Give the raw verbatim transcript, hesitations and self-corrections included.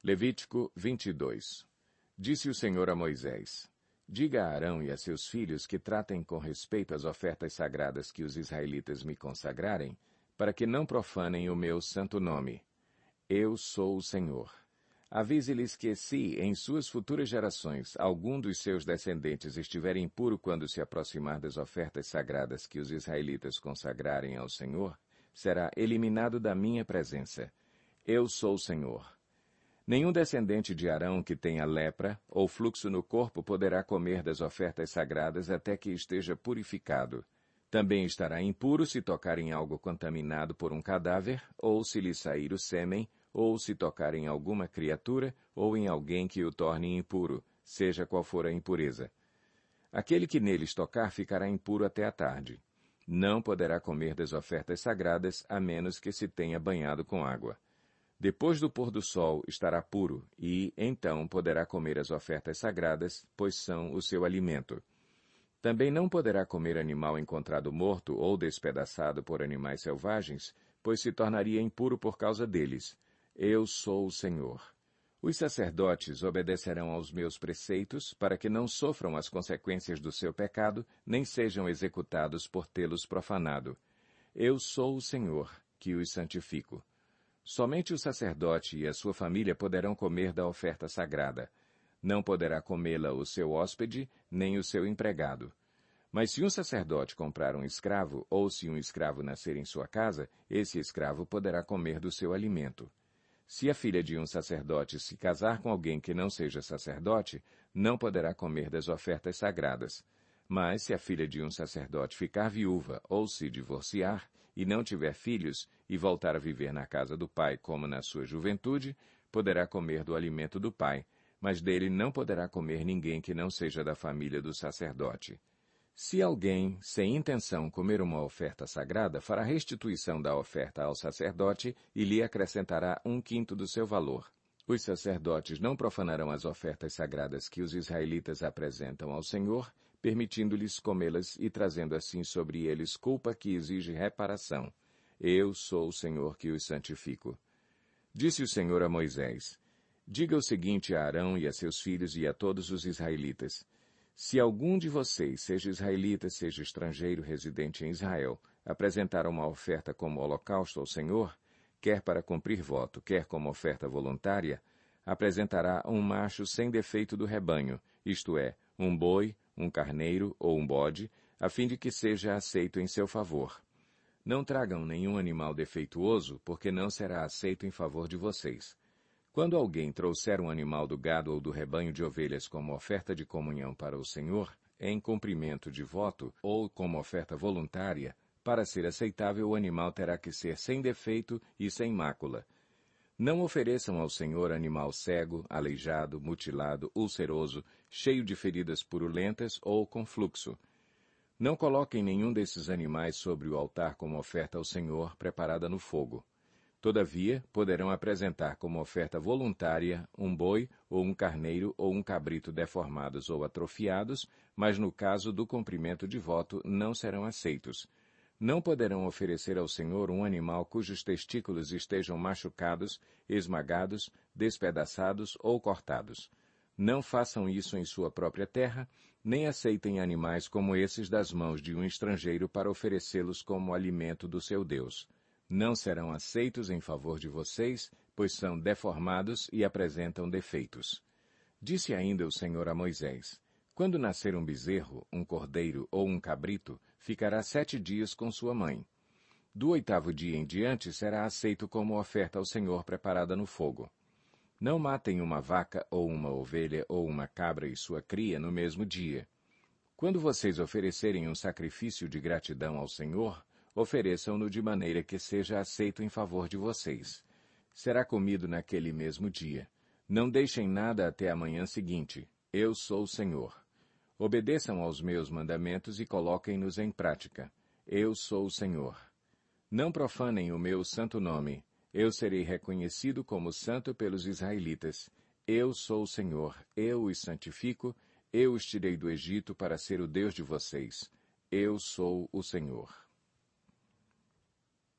Levítico vinte e dois. Disse o Senhor a Moisés: Diga a Arão e a seus filhos que tratem com respeito as ofertas sagradas que os israelitas me consagrarem, para que não profanem o meu santo nome. Eu sou o Senhor. Avise-lhes que se, em suas futuras gerações, algum dos seus descendentes estiver impuro quando se aproximar das ofertas sagradas que os israelitas consagrarem ao Senhor, será eliminado da minha presença. Eu sou o Senhor. Nenhum descendente de Arão que tenha lepra ou fluxo no corpo poderá comer das ofertas sagradas até que esteja purificado. Também estará impuro se tocar em algo contaminado por um cadáver, ou se lhe sair o sêmen, ou se tocar em alguma criatura, ou em alguém que o torne impuro, seja qual for a impureza. Aquele que neles tocar ficará impuro até a tarde. Não poderá comer das ofertas sagradas, a menos que se tenha banhado com água. Depois do pôr do sol estará puro, e, então, poderá comer as ofertas sagradas, pois são o seu alimento. Também não poderá comer animal encontrado morto ou despedaçado por animais selvagens, pois se tornaria impuro por causa deles. Eu sou o Senhor. Os sacerdotes obedecerão aos meus preceitos, para que não sofram as consequências do seu pecado, nem sejam executados por tê-los profanado. Eu sou o Senhor, que os santifico. Somente o sacerdote e a sua família poderão comer da oferta sagrada. Não poderá comê-la o seu hóspede, nem o seu empregado. Mas se um sacerdote comprar um escravo, ou se um escravo nascer em sua casa, esse escravo poderá comer do seu alimento. Se a filha de um sacerdote se casar com alguém que não seja sacerdote, não poderá comer das ofertas sagradas. Mas se a filha de um sacerdote ficar viúva ou se divorciar, e não tiver filhos, e voltar a viver na casa do pai como na sua juventude, poderá comer do alimento do pai, mas dele não poderá comer ninguém que não seja da família do sacerdote. Se alguém, sem intenção, comer uma oferta sagrada, fará restituição da oferta ao sacerdote e lhe acrescentará um quinto do seu valor. Os sacerdotes não profanarão as ofertas sagradas que os israelitas apresentam ao Senhor, permitindo-lhes comê-las e trazendo assim sobre eles culpa que exige reparação. Eu sou o Senhor que os santifico. Disse o Senhor a Moisés: Diga o seguinte a Arão e a seus filhos e a todos os israelitas: Se algum de vocês, seja israelita, seja estrangeiro residente em Israel, apresentar uma oferta como holocausto ao Senhor, quer para cumprir voto, quer como oferta voluntária, apresentará um macho sem defeito do rebanho, isto é, um boi, um carneiro ou um bode, a fim de que seja aceito em seu favor. Não tragam nenhum animal defeituoso, porque não será aceito em favor de vocês. Quando alguém trouxer um animal do gado ou do rebanho de ovelhas como oferta de comunhão para o Senhor, em cumprimento de voto ou como oferta voluntária, para ser aceitável o animal terá que ser sem defeito e sem mácula. Não ofereçam ao Senhor animal cego, aleijado, mutilado, ulceroso, cheio de feridas purulentas ou com fluxo. Não coloquem nenhum desses animais sobre o altar como oferta ao Senhor preparada no fogo. Todavia, poderão apresentar como oferta voluntária um boi ou um carneiro ou um cabrito deformados ou atrofiados, mas no caso do cumprimento de voto não serão aceitos. Não poderão oferecer ao Senhor um animal cujos testículos estejam machucados, esmagados, despedaçados ou cortados. Não façam isso em sua própria terra, nem aceitem animais como esses das mãos de um estrangeiro para oferecê-los como alimento do seu Deus. Não serão aceitos em favor de vocês, pois são deformados e apresentam defeitos. Disse ainda o Senhor a Moisés: Quando nascer um bezerro, um cordeiro ou um cabrito, ficará sete dias com sua mãe. Do oitavo dia em diante será aceito como oferta ao Senhor preparada no fogo. Não matem uma vaca ou uma ovelha ou uma cabra e sua cria no mesmo dia. Quando vocês oferecerem um sacrifício de gratidão ao Senhor, ofereçam-no de maneira que seja aceito em favor de vocês. Será comido naquele mesmo dia. Não deixem nada até a manhã seguinte. Eu sou o Senhor. Obedeçam aos meus mandamentos e coloquem-nos em prática. Eu sou o Senhor. Não profanem o meu santo nome. Eu serei reconhecido como santo pelos israelitas. Eu sou o Senhor. Eu os santifico. Eu os tirei do Egito para ser o Deus de vocês. Eu sou o Senhor.